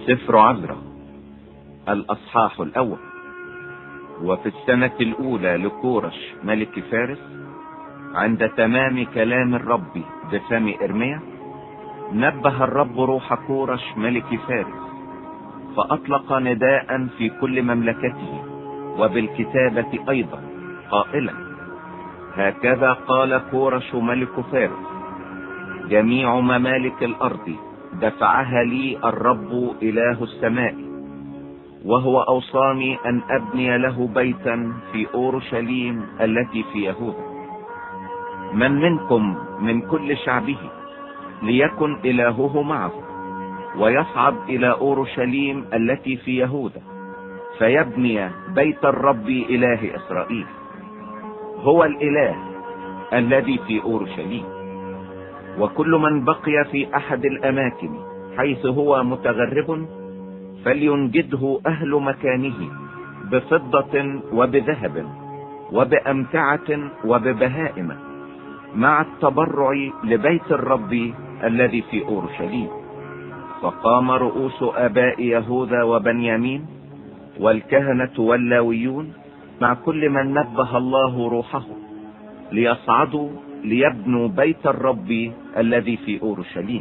سفر عزرا الأصحاح الأول. وفي السنة الأولى لكورش ملك فارس، عند تمام كلام الرب بفم إرميا، نبه الرب روح كورش ملك فارس، فأطلق نداء في كل مملكته وبالكتابة أيضا قائلا: هكذا قال كورش ملك فارس: جميع ممالك الأرض دفعها لي الرب إله السماء، وهو أوصاني أن أبني له بيتا في أورشليم التي في يهوذا. من منكم من كل شعبه ليكن إلهه معه، ويصعد إلى أورشليم التي في يهوذا، فيبني بيت الرب إله إسرائيل. هو الإله الذي في أورشليم. وكل من بقي في أحد الأماكن حيث هو متغرب، فلينجده أهل مكانه بفضة وبذهب وبأمتعة وببهائم، مع التبرع لبيت الرب الذي في أورشليم. فقام رؤوس آباء يهوذا وبنيامين والكهنة واللاويون مع كل من نبه الله روحه، ليصعدوا ليبنوا بيت الرب الذي في أورشليم.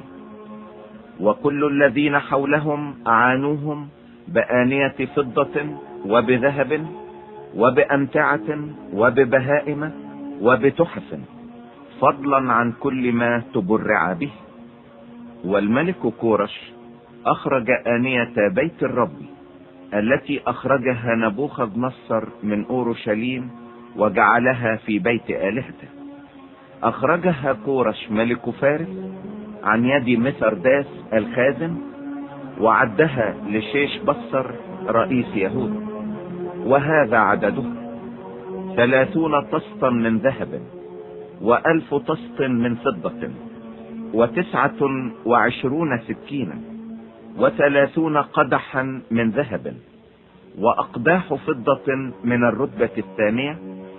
وكل الذين حولهم أعانوهم بآنية فضة وبذهب وبأمتعة وببهائم وبتحف، فضلا عن كل ما تبرع به. والملك كورش أخرج آنية بيت الرب التي أخرجها نبوخذ نصر من أورشليم وجعلها في بيت آلهته. أخرجها كورش ملك فارس عن يد مترداس الخازن، وعدها لشيش بصر رئيس يهوذا. وهذا عدده: 30 طسطا من ذهب، و1000 طسط من فضة، و29 سكينا، و30 قدحا من ذهب، وأقداح فضة من الرتبة الثانية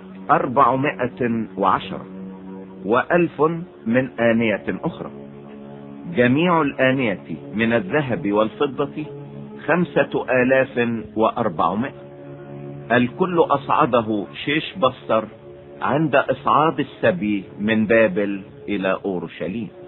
410، و1000 من آنية أخرى. جميع الآنية من الذهب والفضة 5400. الكل أصعده شيش بصر عند إصعاد السبي من بابل إلى أورشليم.